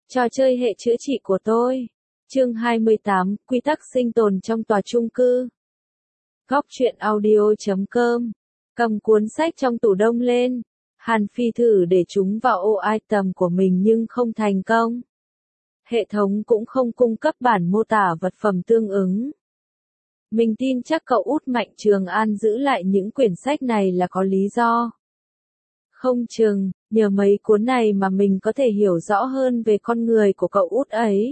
Trò chơi hệ chữa trị của tôi. Chương 28, quy tắc sinh tồn trong tòa chung cư. Góc truyện audio.com. Cầm cuốn sách trong tủ đông lên. Hàn Phi thử để chúng vào ô item của mình nhưng không thành công. Hệ thống cũng không cung cấp bản mô tả vật phẩm tương ứng. Mình tin chắc cậu út Mạnh Trường An giữ lại những quyển sách này là có lý do. Không chừng, nhờ mấy cuốn này mà mình có thể hiểu rõ hơn về con người của cậu út ấy.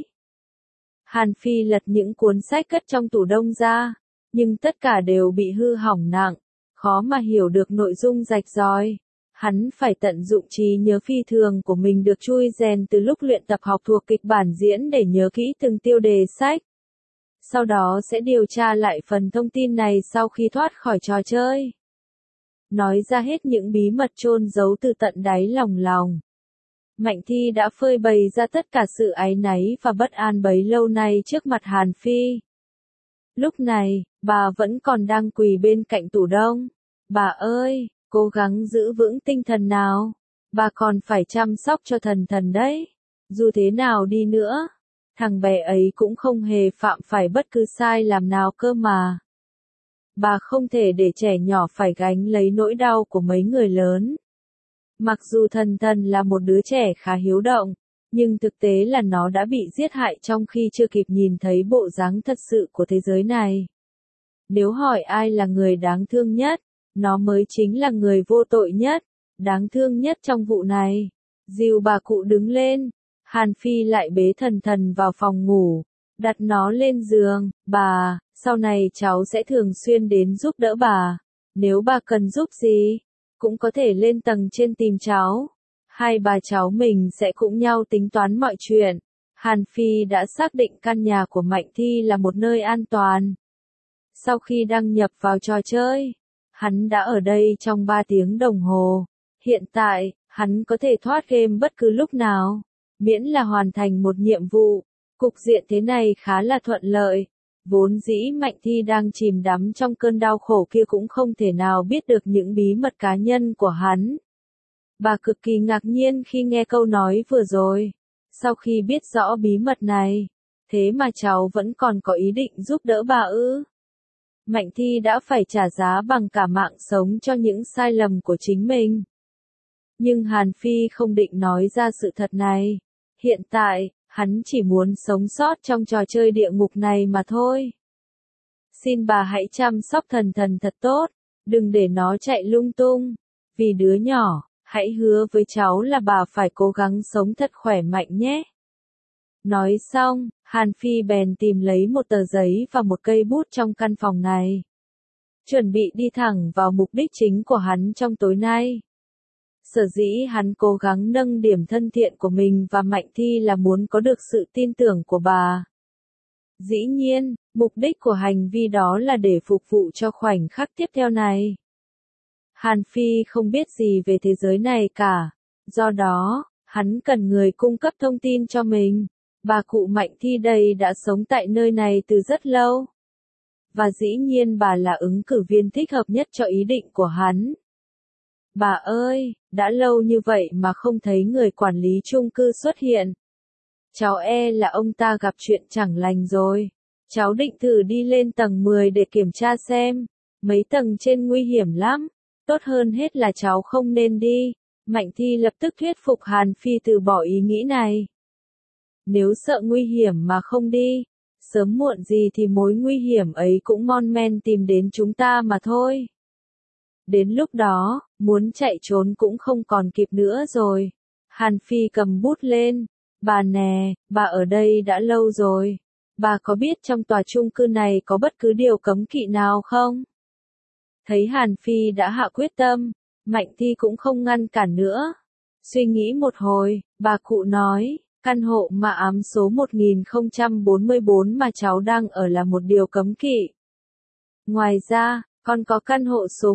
Hàn Phi lật những cuốn sách cất trong tủ đông ra, nhưng tất cả đều bị hư hỏng nặng, khó mà hiểu được nội dung rạch ròi. Hắn phải tận dụng trí nhớ phi thường của mình được chui rèn từ lúc luyện tập học thuộc kịch bản diễn để nhớ kỹ từng tiêu đề sách. Sau đó sẽ điều tra lại phần thông tin này sau khi thoát khỏi trò chơi. Nói ra hết những bí mật chôn giấu từ tận đáy lòng. Mạnh Thi đã phơi bày ra tất cả sự áy náy và bất an bấy lâu nay trước mặt Hàn Phi. Lúc này, bà vẫn còn đang quỳ bên cạnh tủ đông. Bà ơi, cố gắng giữ vững tinh thần nào. Bà còn phải chăm sóc cho thần đấy. Dù thế nào đi nữa, thằng bé ấy cũng không hề phạm phải bất cứ sai làm nào cơ mà. Bà không thể để trẻ nhỏ phải gánh lấy nỗi đau của mấy người lớn. Mặc dù thần là một đứa trẻ khá hiếu động, nhưng thực tế là nó đã bị giết hại trong khi chưa kịp nhìn thấy bộ dáng thật sự của thế giới này. Nếu hỏi ai là người đáng thương nhất, nó mới chính là người vô tội nhất, đáng thương nhất trong vụ này. Dìu bà cụ đứng lên, Hàn Phi lại bế thần vào phòng ngủ, đặt nó lên giường. Bà, sau này cháu sẽ thường xuyên đến giúp đỡ bà. Nếu bà cần giúp gì, cũng có thể lên tầng trên tìm cháu. Hai bà cháu mình sẽ cùng nhau tính toán mọi chuyện. Hàn Phi đã xác định căn nhà của Mạnh Thi là một nơi an toàn. Sau khi đăng nhập vào trò chơi, hắn đã ở đây trong 3 tiếng đồng hồ. Hiện tại, hắn có thể thoát game bất cứ lúc nào, miễn là hoàn thành một nhiệm vụ. Cục diện thế này khá là thuận lợi. Vốn dĩ Mạnh Thi đang chìm đắm trong cơn đau khổ kia cũng không thể nào biết được những bí mật cá nhân của hắn. Bà cực kỳ ngạc nhiên khi nghe câu nói vừa rồi. Sau khi biết rõ bí mật này, thế mà cháu vẫn còn có ý định giúp đỡ bà ư? Mạnh Thi đã phải trả giá bằng cả mạng sống cho những sai lầm của chính mình. Nhưng Hàn Phi không định nói ra sự thật này. Hiện tại, hắn chỉ muốn sống sót trong trò chơi địa ngục này mà thôi. Xin bà hãy chăm sóc thần thật tốt, đừng để nó chạy lung tung. Vì đứa nhỏ, hãy hứa với cháu là bà phải cố gắng sống thật khỏe mạnh nhé. Nói xong, Hàn Phi bèn tìm lấy một tờ giấy và một cây bút trong căn phòng này. Chuẩn bị đi thẳng vào mục đích chính của hắn trong tối nay. Sở dĩ hắn cố gắng nâng điểm thân thiện của mình và Mạnh Thi là muốn có được sự tin tưởng của bà. Dĩ nhiên, mục đích của hành vi đó là để phục vụ cho khoảnh khắc tiếp theo này. Hàn Phi không biết gì về thế giới này cả, do đó, hắn cần người cung cấp thông tin cho mình. Bà cụ Mạnh Thi đây đã sống tại nơi này từ rất lâu. Và dĩ nhiên bà là ứng cử viên thích hợp nhất cho ý định của hắn. Bà ơi, đã lâu như vậy mà không thấy người quản lý chung cư xuất hiện. Cháu là ông ta gặp chuyện chẳng lành rồi. Cháu định thử đi lên tầng 10 để kiểm tra xem. Mấy tầng trên nguy hiểm lắm. Tốt hơn hết là cháu không nên đi. Mạnh Thi lập tức thuyết phục Hàn Phi từ bỏ ý nghĩ này. Nếu sợ nguy hiểm mà không đi, sớm muộn gì thì mối nguy hiểm ấy cũng mon men tìm đến chúng ta mà thôi. Đến lúc đó, muốn chạy trốn cũng không còn kịp nữa rồi. Hàn Phi cầm bút lên. Bà nè, bà ở đây đã lâu rồi. Bà có biết trong tòa chung cư này có bất cứ điều cấm kỵ nào không? Thấy Hàn Phi đã hạ quyết tâm, Mạnh Thi cũng không ngăn cản nữa. Suy nghĩ một hồi, bà cụ nói, căn hộ mà ám số 1044 mà cháu đang ở là một điều cấm kỵ. Ngoài ra, còn có căn hộ số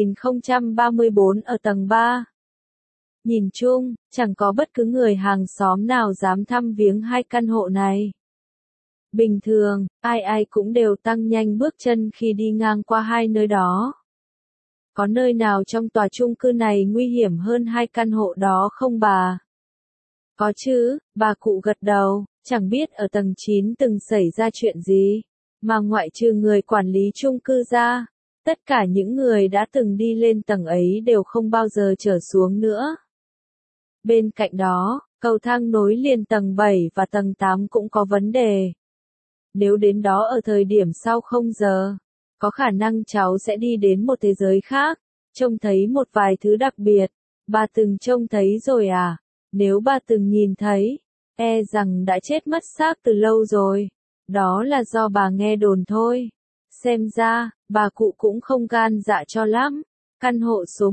1034 ở tầng 3. Nhìn chung, chẳng có bất cứ người hàng xóm nào dám thăm viếng hai căn hộ này. Bình thường, ai cũng đều tăng nhanh bước chân khi đi ngang qua hai nơi đó. Có nơi nào trong tòa chung cư này nguy hiểm hơn hai căn hộ đó không bà? Có chứ, bà cụ gật đầu, chẳng biết ở tầng 9 từng xảy ra chuyện gì, mà ngoại trừ người quản lý chung cư ra, tất cả những người đã từng đi lên tầng ấy đều không bao giờ trở xuống nữa. Bên cạnh đó, cầu thang nối liền tầng 7 và tầng 8 cũng có vấn đề. Nếu đến đó ở thời điểm sau 0 giờ, có khả năng cháu sẽ đi đến một thế giới khác, trông thấy một vài thứ đặc biệt. Bà từng trông thấy rồi à? Nếu bà từng nhìn thấy, e rằng đã chết mất xác từ lâu rồi. Đó là do bà nghe đồn thôi. Xem ra, bà cụ cũng không gan dạ cho lắm. Căn hộ số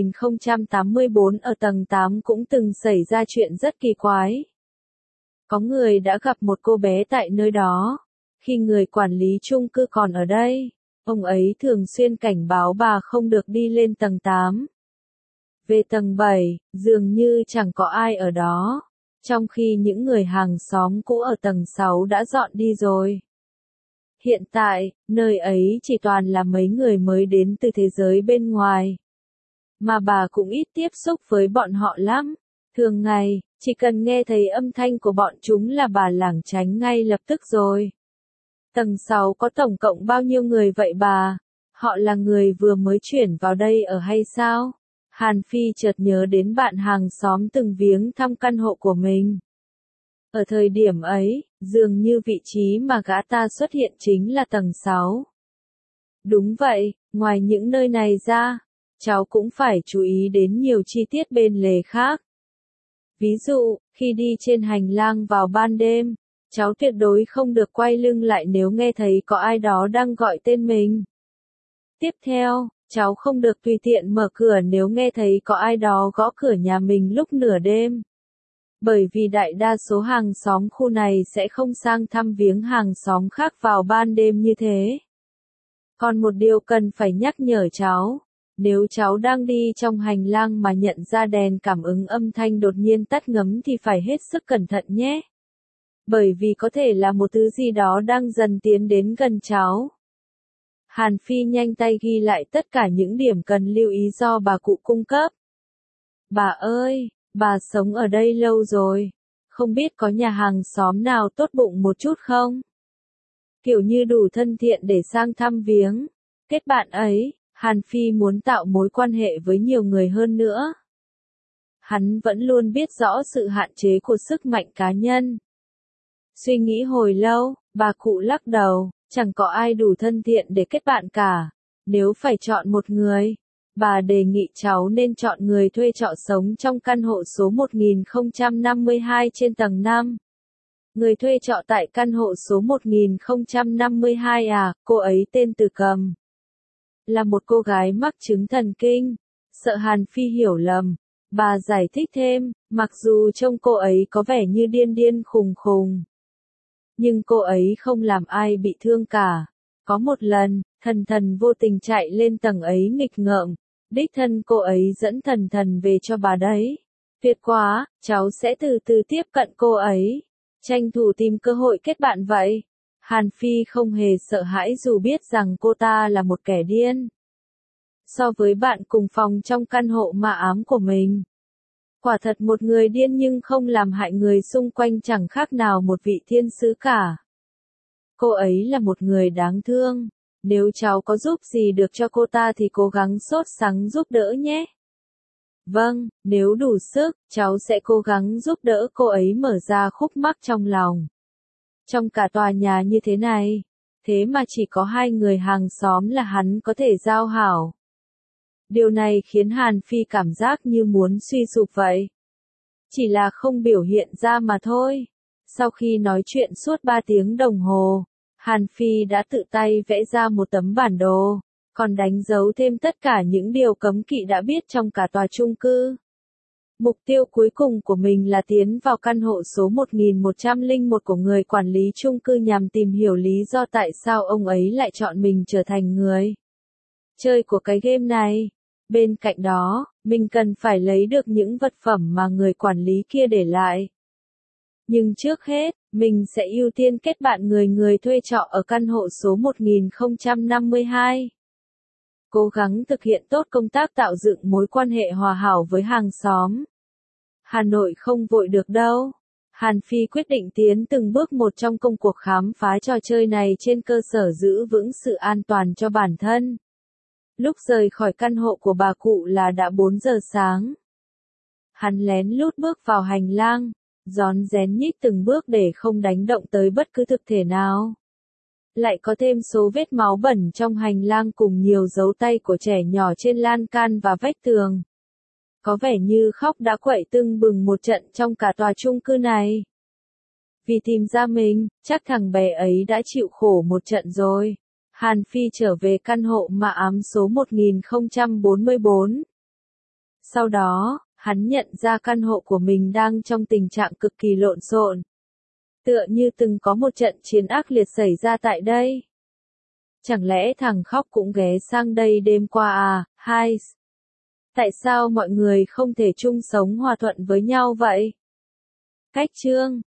1084 ở tầng 8 cũng từng xảy ra chuyện rất kỳ quái. Có người đã gặp một cô bé tại nơi đó. Khi người quản lý chung cư còn ở đây, ông ấy thường xuyên cảnh báo bà không được đi lên tầng 8. Về tầng 7, dường như chẳng có ai ở đó, trong khi những người hàng xóm cũ ở tầng 6 đã dọn đi rồi. Hiện tại, nơi ấy chỉ toàn là mấy người mới đến từ thế giới bên ngoài. Mà bà cũng ít tiếp xúc với bọn họ lắm. Thường ngày, chỉ cần nghe thấy âm thanh của bọn chúng là bà lảng tránh ngay lập tức rồi. Tầng 6 có tổng cộng bao nhiêu người vậy bà? Họ là người vừa mới chuyển vào đây ở hay sao? Hàn Phi chợt nhớ đến bạn hàng xóm từng viếng thăm căn hộ của mình. Ở thời điểm ấy, dường như vị trí mà gã ta xuất hiện chính là tầng 6. Đúng vậy, ngoài những nơi này ra, cháu cũng phải chú ý đến nhiều chi tiết bên lề khác. Ví dụ, khi đi trên hành lang vào ban đêm, cháu tuyệt đối không được quay lưng lại nếu nghe thấy có ai đó đang gọi tên mình. Tiếp theo, cháu không được tùy tiện mở cửa nếu nghe thấy có ai đó gõ cửa nhà mình lúc nửa đêm. Bởi vì đại đa số hàng xóm khu này sẽ không sang thăm viếng hàng xóm khác vào ban đêm như thế. Còn một điều cần phải nhắc nhở cháu, nếu cháu đang đi trong hành lang mà nhận ra đèn cảm ứng âm thanh đột nhiên tắt ngấm thì phải hết sức cẩn thận nhé. Bởi vì có thể là một thứ gì đó đang dần tiến đến gần cháu. Hàn Phi nhanh tay ghi lại tất cả những điểm cần lưu ý do bà cụ cung cấp. Bà ơi, bà sống ở đây lâu rồi, không biết có nhà hàng xóm nào tốt bụng một chút không? Kiểu như đủ thân thiện để sang thăm viếng. Kết bạn ấy, Hàn Phi muốn tạo mối quan hệ với nhiều người hơn nữa. Hắn vẫn luôn biết rõ sự hạn chế của sức mạnh cá nhân. Suy nghĩ hồi lâu, bà cụ lắc đầu, chẳng có ai đủ thân thiện để kết bạn cả. Nếu phải chọn một người, bà đề nghị cháu nên chọn người thuê trọ sống trong căn hộ số 1052 trên tầng 5. Người thuê trọ tại căn hộ số 1052 à, cô ấy tên Từ Cầm. Là một cô gái mắc chứng thần kinh. Sợ Hàn Phi hiểu lầm, bà giải thích thêm, mặc dù trông cô ấy có vẻ như điên điên khùng khùng. Nhưng cô ấy không làm ai bị thương cả. Có một lần, thần thần vô tình chạy lên tầng ấy nghịch ngợm. Đích thân cô ấy dẫn thần thần về cho bà đấy. Tuyệt quá, cháu sẽ từ từ tiếp cận cô ấy. Tranh thủ tìm cơ hội kết bạn vậy. Hàn Phi không hề sợ hãi dù biết rằng cô ta là một kẻ điên. So với bạn cùng phòng trong căn hộ ma ám của mình. Quả thật một người điên nhưng không làm hại người xung quanh chẳng khác nào một vị thiên sứ cả. Cô ấy là một người đáng thương. Nếu cháu có giúp gì được cho cô ta thì cố gắng sốt sắng giúp đỡ nhé. Vâng, nếu đủ sức, cháu sẽ cố gắng giúp đỡ cô ấy mở ra khúc mắc trong lòng. Trong cả tòa nhà như thế này, thế mà chỉ có 2 người hàng xóm là hắn có thể giao hảo. Điều này khiến Hàn Phi cảm giác như muốn suy sụp vậy. Chỉ là không biểu hiện ra mà thôi. Sau khi nói chuyện suốt 3 tiếng đồng hồ, Hàn Phi đã tự tay vẽ ra một tấm bản đồ, còn đánh dấu thêm tất cả những điều cấm kỵ đã biết trong cả tòa chung cư. Mục tiêu cuối cùng của mình là tiến vào căn hộ số 1101 của người quản lý chung cư nhằm tìm hiểu lý do tại sao ông ấy lại chọn mình trở thành người chơi của cái game này. Bên cạnh đó, mình cần phải lấy được những vật phẩm mà người quản lý kia để lại. Nhưng trước hết, mình sẽ ưu tiên kết bạn người thuê trọ ở căn hộ số 1052. Cố gắng thực hiện tốt công tác tạo dựng mối quan hệ hòa hảo với hàng xóm. Hà Nội không vội được đâu. Hàn Phi quyết định tiến từng bước một trong công cuộc khám phá trò chơi này trên cơ sở giữ vững sự an toàn cho bản thân. Lúc rời khỏi căn hộ của bà cụ là đã 4 giờ sáng. Hắn lén lút bước vào hành lang, rón rén nhích từng bước để không đánh động tới bất cứ thực thể nào. Lại có thêm số vết máu bẩn trong hành lang cùng nhiều dấu tay của trẻ nhỏ trên lan can và vách tường. Có vẻ như khóc đã quậy tưng bừng một trận trong cả tòa chung cư này. Vì tìm ra mình, chắc thằng bé ấy đã chịu khổ một trận rồi. Hàn Phi trở về căn hộ mạ ám số 1044. Sau đó, hắn nhận ra căn hộ của mình đang trong tình trạng cực kỳ lộn xộn. Tựa như từng có một trận chiến ác liệt xảy ra tại đây. Chẳng lẽ thằng khóc cũng ghé sang đây đêm qua à, hai? Tại sao mọi người không thể chung sống hòa thuận với nhau vậy? Cách chương